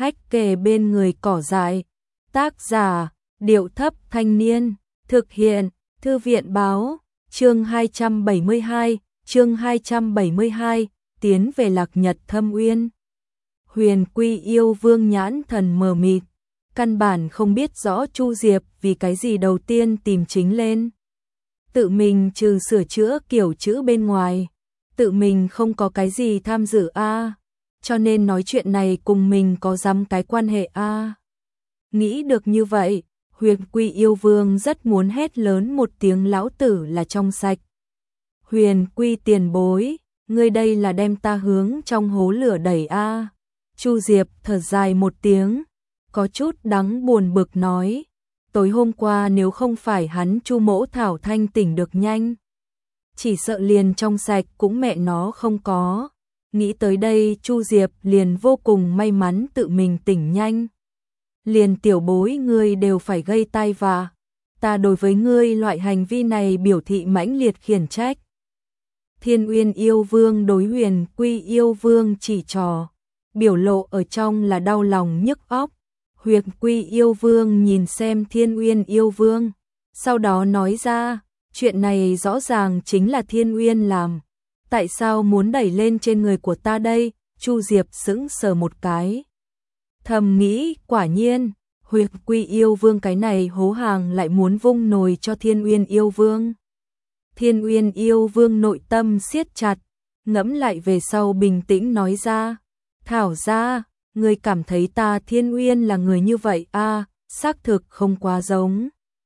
hách kề bên người cỏ dại. Tác giả, Điệu Thấp Thanh Niên. Thực hiện, Thư viện Báo. Chương 272, tiến về Lạc Nhật Thâm Uyên. Huyền Quy Yêu Vương nhãn thần mờ mịt, căn bản không biết rõ Chu Diệp vì cái gì đầu tiên tìm chính lên. Tự mình trừ sửa chữa kiểu chữ bên ngoài, tự mình không có cái gì tham dự a, cho nên nói chuyện này cùng mình có dám cái quan hệ a. Nghĩ được như vậy, Huyền Quy Yêu Vương rất muốn hét lớn một tiếng lão tử là trong sạch. Huyền Quy tiền bối, ngươi đây là đem ta hướng trong hố lửa đẩy a. Chu Diệp thở dài một tiếng, có chút đắng buồn bực nói, tối hôm qua nếu không phải hắn Chu Mỗ Thảo thanh tỉnh được nhanh, chỉ sợ liền trong sạch cũng mẹ nó không có. Nghĩ tới đây Chu Diệp liền vô cùng may mắn tự mình tỉnh nhanh. Liền tiểu bối ngươi đều phải gây tai vạ, ta đối với ngươi loại hành vi này biểu thị mãnh liệt khiển trách. Thiên Uyên Yêu Vương đối Huyền Quy Yêu Vương chỉ trò, biểu lộ ở trong là đau lòng nhức óc. Huyền Quy Yêu Vương nhìn xem Thiên Uyên Yêu Vương, sau đó nói ra, chuyện này rõ ràng chính là Thiên Uyên làm, tại sao muốn đẩy lên trên người của ta đây? Chu Diệp sững sờ một cái, thầm nghĩ quả nhiên, Huyền Quy Yêu Vương cái này hố hàng lại muốn vung nồi cho Thiên Uyên Yêu Vương. Thiên Uyên Yêu Vương nội tâm siết chặt, ngẫm lại về sau bình tĩnh nói ra, Thảo ra, ngươi cảm thấy ta Thiên Uyên là người như vậy a? Xác thực không quá giống.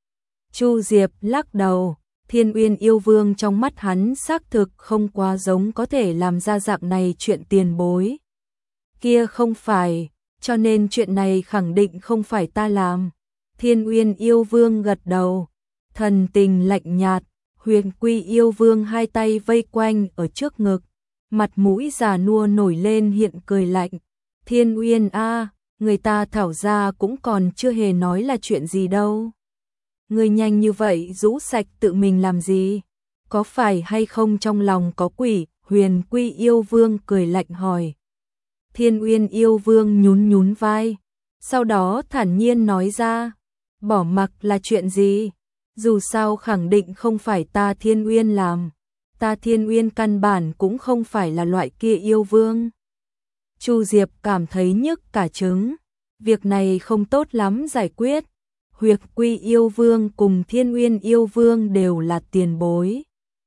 Chu Diệp lắc đầu, Thiên Uyên Yêu Vương trong mắt hắn xác thực không quá giống có thể làm ra dạng này chuyện tiền bối. Kia không phải, cho nên chuyện này khẳng định không phải ta làm. Thiên Uyên Yêu Vương gật đầu, thần tình lạnh nhạt. Huyền Quy Yêu Vương hai tay vây quanh ở trước ngực, mặt mũi già nua nổi lên hiện cười lạnh. Thiên Uyên a, người ta Thảo ra cũng còn chưa hề nói là chuyện gì đâu. Người nhanh như vậy rũ sạch tự mình làm gì? Có phải hay không trong lòng có quỷ? Huyền Quy Yêu Vương cười lạnh hỏi. Thiên Uyên Yêu Vương nhún nhún vai, sau đó thản nhiên nói ra, bỏ mặc là chuyện gì? Dù sao khẳng định không phải ta Thiên Uyên làm, ta Thiên Uyên căn bản cũng không phải là loại kia yêu vương. Chu Diệp cảm thấy nhức cả trứng, việc này không tốt lắm giải quyết. Huyền Quy Yêu Vương cùng Thiên Uyên Yêu Vương đều là tiền bối,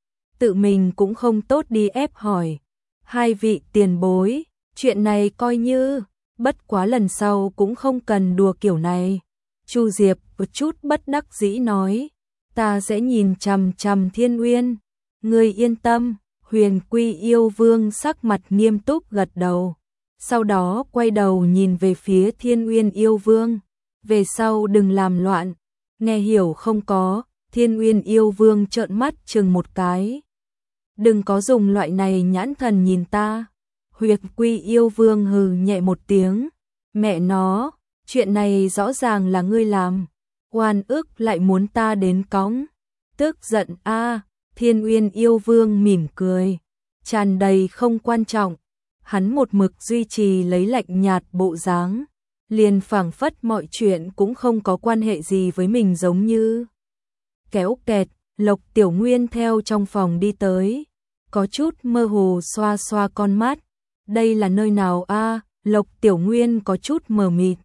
tự mình cũng không tốt đi ép hỏi. Hai vị tiền bối, chuyện này coi như, bất quá lần sau cũng không cần đùa kiểu này. Chu Diệp một chút bất đắc dĩ nói, ta sẽ nhìn chằm chằm Thiên Uyên, ngươi yên tâm. Huyền Quy Yêu Vương sắc mặt nghiêm túc gật đầu, sau đó quay đầu nhìn về phía Thiên Uyên Yêu Vương, về sau đừng làm loạn, nghe hiểu không có? Thiên Uyên Yêu Vương trợn mắt chừng một cái, đừng có dùng loại này nhãn thần nhìn ta. Huyền Quy Yêu Vương hừ nhẹ một tiếng, mẹ nó, chuyện này rõ ràng là ngươi làm, oan ức lại muốn ta đến cõng, tức giận a. Thiên Uyên Yêu Vương mỉm cười, tràn đầy không quan trọng, hắn một mực duy trì lấy lạnh nhạt bộ dáng, liền phảng phất mọi chuyện cũng không có quan hệ gì với mình giống như. Kéo kẹt, Lộc Tiểu Nguyên theo trong phòng đi tới, có chút mơ hồ xoa xoa con mắt, đây là nơi nào a? Lộc Tiểu Nguyên có chút mờ mịt.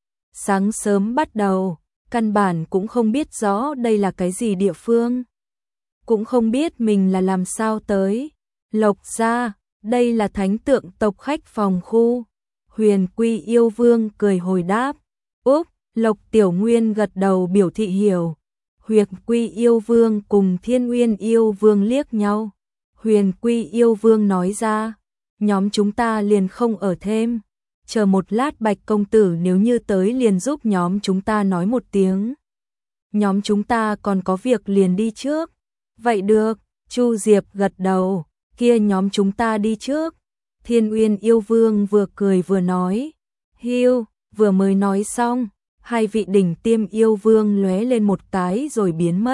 Sáng sớm bắt đầu, căn bản cũng không biết rõ đây là cái gì địa phương, cũng không biết mình là làm sao tới. Lộc gia, đây là thánh tượng tộc khách phòng khu. Huyền Quy Yêu Vương cười hồi đáp. Úp, Lộc Tiểu Nguyên gật đầu biểu thị hiểu. Huyền Quy Yêu Vương cùng Thiên Uyên Yêu Vương liếc nhau. Huyền Quy Yêu Vương nói ra, nhóm chúng ta liền không ở thêm, chờ một lát Bạch công tử nếu như tới liền giúp nhóm chúng ta nói một tiếng. Nhóm chúng ta còn có việc liền đi trước. Vậy được, Chu Diệp gật đầu, kia nhóm chúng ta đi trước. Thiên Uyên Yêu Vương vừa cười vừa nói, hiu, vừa mới nói xong, hai vị đỉnh tiêm yêu vương lóe lên một cái rồi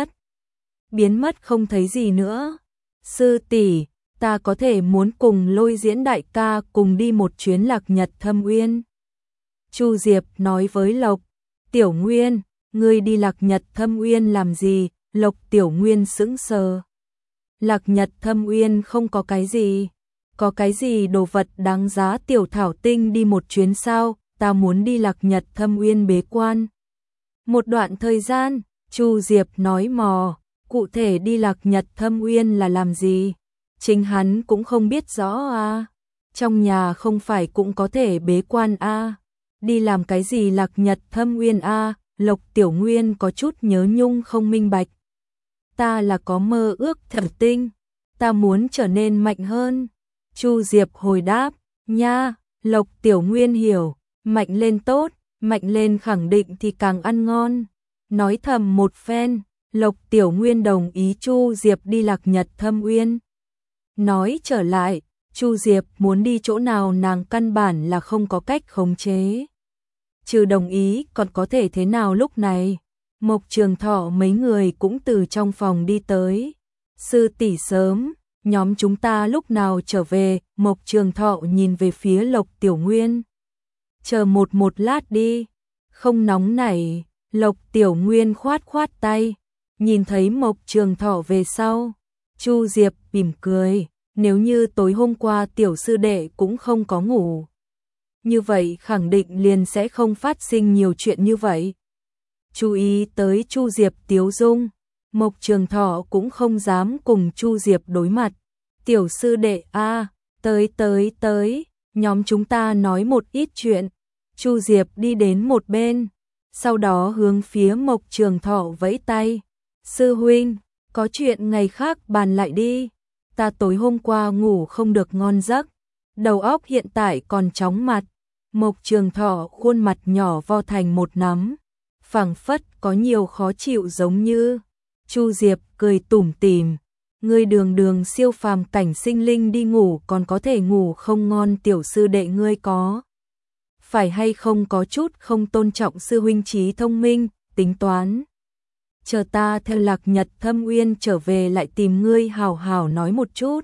biến mất không thấy gì nữa. Sư tỷ, ta có thể muốn cùng Lôi Diễn đại ca cùng đi một chuyến Lạc Nhật Thâm Uyên. Chu Diệp nói với Lộc Tiểu Nguyên, ngươi đi Lạc Nhật Thâm Uyên làm gì? Lộc Tiểu Nguyên sững sờ. Lạc Nhật Thâm Uyên không có cái gì. Có cái gì đồ vật đáng giá Tiểu Thảo Tinh đi một chuyến sao? Ta muốn đi Lạc Nhật Thâm Uyên bế quan một đoạn thời gian. Chu Diệp nói mò, cụ thể đi Lạc Nhật Thâm Uyên là làm gì? Chính hắn cũng không biết rõ à. Trong nhà không phải cũng có thể bế quan à. Đi làm cái gì Lạc Nhật Thâm Uyên à? Lộc Tiểu Nguyên có chút nhớ nhung không minh bạch. Ta là có mơ ước thẩm tinh, ta muốn trở nên mạnh hơn. Chu Diệp hồi đáp, nha. Lộc Tiểu Nguyên hiểu, mạnh lên tốt, mạnh lên khẳng định thì càng ăn ngon. Nói thầm một phen, Lộc Tiểu Nguyên đồng ý Chu Diệp đi Lạc Nhật Thâm Uyên. Nói trở lại, Chu Diệp muốn đi chỗ nào nàng căn bản là không có cách khống chế. Trừ đồng ý còn có thể thế nào lúc này? Mộc Trường Thọ mấy người cũng từ trong phòng đi tới. Sư tỷ sớm, nhóm chúng ta lúc nào trở về? Mộc Trường Thọ nhìn về phía Lộc Tiểu Nguyên. Chờ một lát đi, không nóng nảy. Lộc Tiểu Nguyên khoát khoát tay, nhìn thấy Mộc Trường Thọ về sau. Chu Diệp mỉm cười, nếu như tối hôm qua tiểu sư đệ cũng không có ngủ, như vậy khẳng định liền sẽ không phát sinh nhiều chuyện như vậy. Chú ý tới Chu Diệp tiếu dung, Mộc Trường Thọ cũng không dám cùng Chu Diệp đối mặt. Tiểu sư đệ a, tới, nhóm chúng ta nói một ít chuyện. Chu Diệp đi đến một bên, sau đó hướng phía Mộc Trường Thọ vẫy tay. Sư huynh, có chuyện ngày khác bàn lại đi. Ta tối hôm qua ngủ không được ngon giấc, đầu óc hiện tại còn chóng mặt. Mộc Trường Thọ khuôn mặt nhỏ vo thành một nắm, phảng phất có nhiều khó chịu giống như. Chu Diệp cười tủm tỉm, ngươi đường siêu phàm cảnh sinh linh đi ngủ còn có thể ngủ không ngon, tiểu sư đệ ngươi có phải hay không có chút không tôn trọng sư huynh trí thông minh, tính toán. Chờ ta theo Lạc Nhật Thâm Uyên trở về lại tìm ngươi hào hào nói một chút.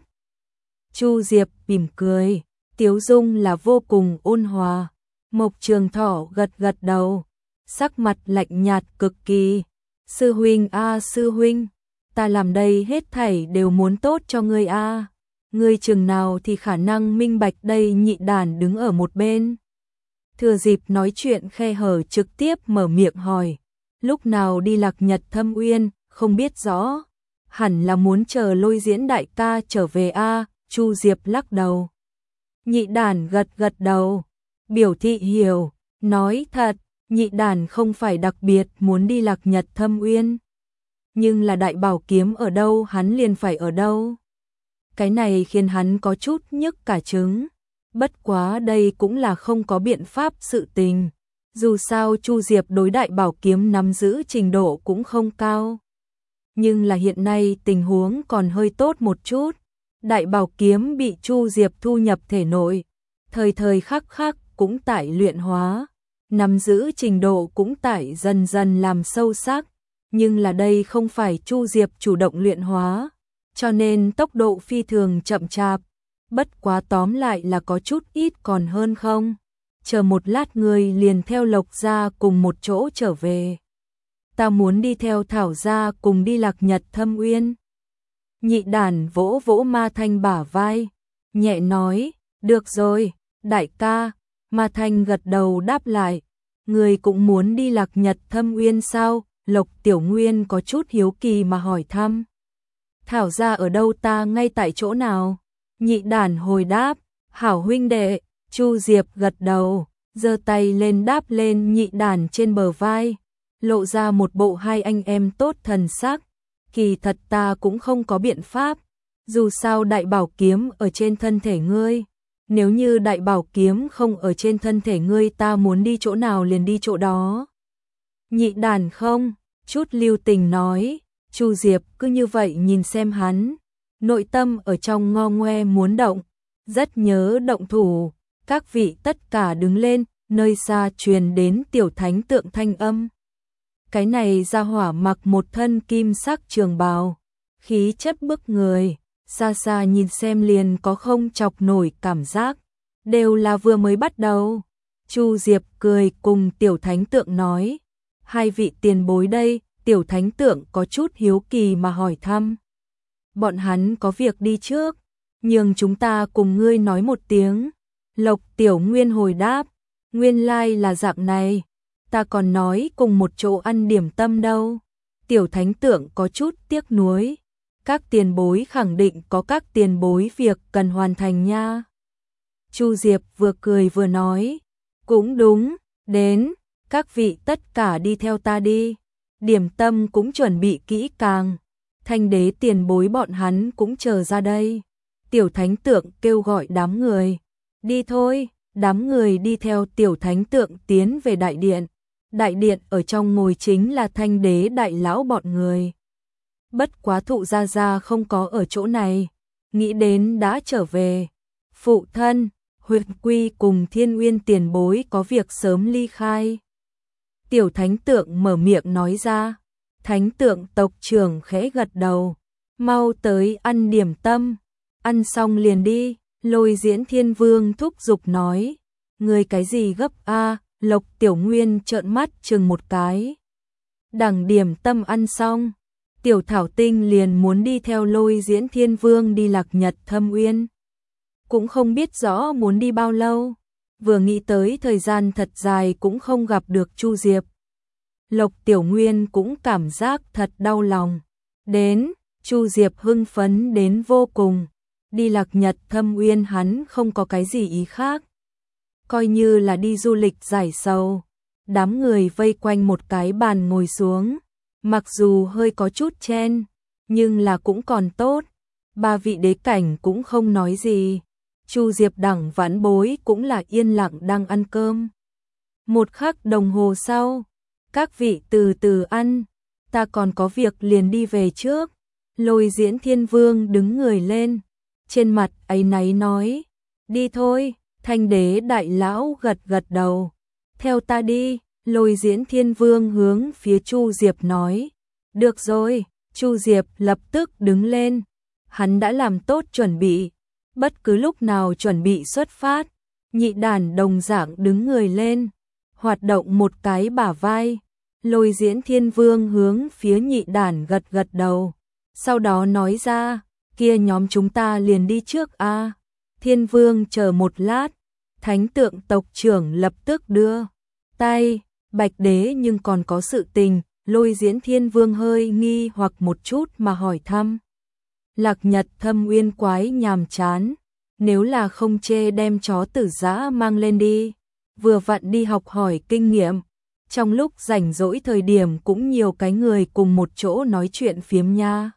Chu Diệp mỉm cười, tiếu dung là vô cùng ôn hòa. Mộc Trường Thọ gật đầu, sắc mặt lạnh nhạt cực kỳ. Sư huynh a, sư huynh, ta làm đây hết thảy đều muốn tốt cho ngươi a. Ngươi chừng nào thì khả năng minh bạch đây? Nhị đàn đứng ở một bên, thừa dịp nói chuyện khe hở trực tiếp mở miệng hỏi. Lúc nào đi Lạc Nhật Thâm Uyên, không biết rõ. Hẳn là muốn chờ Lôi Diễn đại ca trở về a. Chu Diệp lắc đầu. Nhị đàn gật đầu, biểu thị hiểu, nói thật, nhị đàn không phải đặc biệt muốn đi Lạc Nhật Thâm Uyên. Nhưng là đại bảo kiếm ở đâu hắn liền phải ở đâu. Cái này khiến hắn có chút nhức cả trứng. Bất quá đây cũng là không có biện pháp sự tình. Dù sao Chu Diệp đối đại bảo kiếm nắm giữ trình độ cũng không cao. Nhưng là hiện nay tình huống còn hơi tốt một chút. Đại bảo kiếm bị Chu Diệp thu nhập thể nội, thời khắc cũng tại luyện hóa, nắm giữ trình độ cũng tại dần dần làm sâu sắc. Nhưng là đây không phải Chu Diệp chủ động luyện hóa, cho nên tốc độ phi thường chậm chạp. Bất quá tóm lại là có chút ít còn hơn không. Chờ một lát người liền theo Lộc gia cùng một chỗ trở về. Ta muốn đi theo Thảo gia cùng đi Lạc Nhật Thâm Uyên. Nhị đàn vỗ vỗ Ma Thanh bả vai, nhẹ nói, được rồi, đại ca. Ma Thanh gật đầu đáp lại, người cũng muốn đi Lạc Nhật Thâm Uyên sao? Lộc Tiểu Nguyên có chút hiếu kỳ mà hỏi thăm. Thảo gia ở đâu? Ta ngay tại chỗ nào? Nhị đàn hồi đáp, hảo huynh đệ. Chu Diệp gật đầu, giơ tay lên đáp lên nhị đàn trên bờ vai, lộ ra một bộ hai anh em tốt thần sắc. Kỳ thật ta cũng không có biện pháp, dù sao đại bảo kiếm ở trên thân thể ngươi. Nếu như đại bảo kiếm không ở trên thân thể ngươi, ta muốn đi chỗ nào liền đi chỗ đó. Nhị đàn không chút lưu tình nói. Chu Diệp cứ như vậy nhìn xem hắn, nội tâm ở trong ngo ngoe muốn động, rất nhớ động thủ. Các vị tất cả đứng lên, nơi xa truyền đến tiểu thánh tượng thanh âm. Cái này ra hỏa mặc một thân kim sắc trường bào, khí chất bức người, xa xa nhìn xem liền có không chọc nổi cảm giác. Đều là vừa mới bắt đầu. Chu Diệp cười cùng Tiểu Thánh Tượng nói, hai vị tiền bối đây. Tiểu Thánh Tượng có chút hiếu kỳ mà hỏi thăm. Bọn hắn có việc đi trước, nhường chúng ta cùng ngươi nói một tiếng. Lộc Tiểu Nguyên hồi đáp, nguyên lai là dạng này, ta còn nói cùng một chỗ ăn điểm tâm đâu. Tiểu Thánh Tượng có chút tiếc nuối, các tiền bối khẳng định có các tiền bối việc cần hoàn thành nha. Chu Diệp vừa cười vừa nói, cũng đúng, đến, các vị tất cả đi theo ta đi. Điểm tâm cũng chuẩn bị kỹ càng, Thanh Đế tiền bối bọn hắn cũng chờ ra đây. Tiểu Thánh Tượng kêu gọi đám người, đi thôi. Đám người đi theo Tiểu Thánh Tượng tiến về đại điện. Đại điện ở trong ngồi chính là Thanh Đế đại lão bọn người. Bất quá Thụ Gia Gia không có ở chỗ này, nghĩ đến đã trở về. Phụ thân, Huyền Quy cùng Thiên Uyên tiền bối có việc sớm ly khai. Tiểu Thánh Tượng mở miệng nói ra. Thánh Tượng tộc trưởng khẽ gật đầu, mau tới ăn điểm tâm, ăn xong liền đi. Lôi Diễn Thiên Vương thúc giục nói, người cái gì gấp a? Lộc Tiểu Nguyên trợn mắt chừng một cái. Đằng điểm tâm ăn xong, Tiểu Thảo Tinh liền muốn đi theo Lôi Diễn Thiên Vương đi Lạc Nhật Thâm Uyên. Cũng không biết rõ muốn đi bao lâu, vừa nghĩ tới thời gian thật dài cũng không gặp được Chu Diệp. Lộc Tiểu Nguyên cũng cảm giác thật đau lòng. Đến, Chu Diệp hưng phấn đến vô cùng. Đi Lạc Nhật Thâm Uyên hắn không có cái gì ý khác, coi như là đi du lịch giải sầu. Đám người vây quanh một cái bàn ngồi xuống, mặc dù hơi có chút chen, nhưng là cũng còn tốt. Ba vị đế cảnh cũng không nói gì. Chu Diệp đẳng vãn bối cũng là yên lặng đang ăn cơm. Một khắc đồng hồ sau, các vị từ từ ăn, ta còn có việc liền đi về trước. Lôi Diễn Thiên Vương đứng người lên, trên mặt áy náy nói, đi thôi. Thanh Đế đại lão gật gật đầu, theo ta đi. Lôi Diễn Thiên Vương hướng phía Chu Diệp nói, được rồi. Chu Diệp lập tức đứng lên, hắn đã làm tốt chuẩn bị, bất cứ lúc nào chuẩn bị xuất phát. Nhị Đàn đồng dạng đứng người lên, hoạt động một cái bả vai. Lôi Diễn Thiên Vương hướng phía Nhị Đàn gật gật đầu, sau đó nói ra, kia nhóm chúng ta liền đi trước a. Thiên Vương chờ một lát, Thánh Tượng tộc trưởng lập tức đưa tay, Bạch Đế nhưng còn có sự tình. Lôi Diễn Thiên Vương hơi nghi hoặc một chút mà hỏi thăm. Lạc Nhật Thâm Uyên quái nhàm chán, nếu là không chê đem chó tử dã mang lên đi, vừa vặn đi học hỏi kinh nghiệm. Trong lúc rảnh rỗi thời điểm cũng nhiều cái người cùng một chỗ nói chuyện phiếm nha.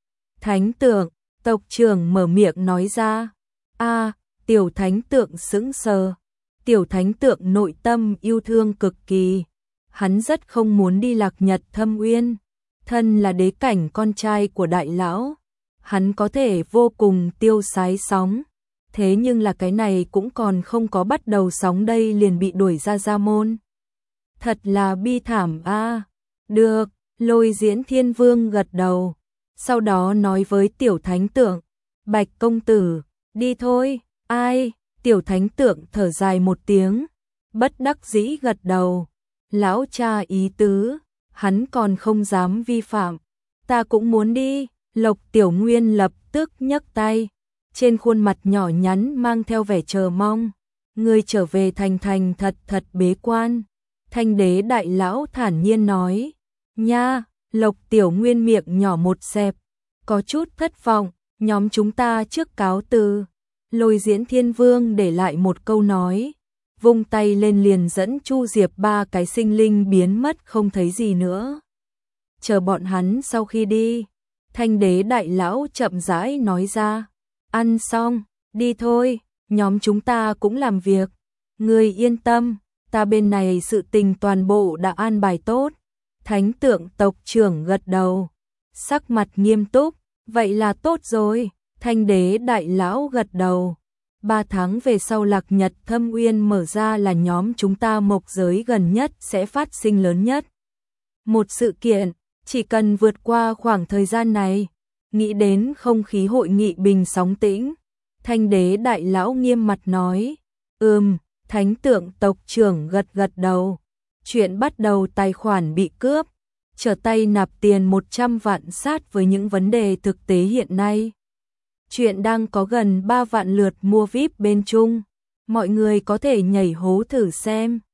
Thánh Tượng tộc trưởng mở miệng nói ra. A, Tiểu Thánh Tượng sững sờ. Tiểu Thánh Tượng nội tâm yêu thương cực kỳ, hắn rất không muốn đi Lạc Nhật Thâm Uyên. Thân là đế cảnh con trai của đại lão, hắn có thể vô cùng tiêu sái sóng, thế nhưng là cái này cũng còn không có bắt đầu sóng đây liền bị đuổi ra gia môn. Thật là bi thảm a. Được, Lôi Diễn Thiên Vương gật đầu, sau đó nói với Tiểu Thánh Tượng, Bạch công tử, đi thôi. Ai? Tiểu Thánh Tượng thở dài một tiếng, bất đắc dĩ gật đầu. Lão cha ý tứ, hắn còn không dám vi phạm. Ta cũng muốn đi. Lộc Tiểu Nguyên lập tức nhấc tay, trên khuôn mặt nhỏ nhắn mang theo vẻ chờ mong. Ngươi trở về thành thật thật bế quan. Thanh Đế đại lão thản nhiên nói. Nha. Lộc Tiểu Nguyên miệng nhỏ một xẹp, có chút thất vọng. Nhóm chúng ta trước cáo từ. Lôi Diễn Thiên Vương để lại một câu nói, vung tay lên liền dẫn Chu Diệp ba cái sinh linh biến mất không thấy gì nữa. Chờ bọn hắn sau khi đi, Thanh Đế đại lão chậm rãi nói ra, ăn xong, đi thôi, nhóm chúng ta cũng làm việc. Ngươi yên tâm, ta bên này sự tình toàn bộ đã an bài tốt. Thánh Tượng tộc trưởng gật đầu, sắc mặt nghiêm túc, vậy là tốt rồi. Thanh Đế đại lão gật đầu. 3 tháng về sau Lạc Nhật Thâm Uyên mở ra là nhóm chúng ta mộc giới gần nhất sẽ phát sinh lớn nhất một sự kiện, chỉ cần vượt qua khoảng thời gian này, nghĩ đến không khí hội nghị bình sóng tĩnh. Thanh Đế đại lão nghiêm mặt nói, Thánh tượng tộc trưởng gật gật đầu. Chuyện bắt đầu tài khoản bị cướp, trở tay nạp tiền 100 vạn sát với những vấn đề thực tế hiện nay. Chuyện đang có gần 3 vạn lượt mua VIP bên Trung. Mọi người có thể nhảy hố thử xem.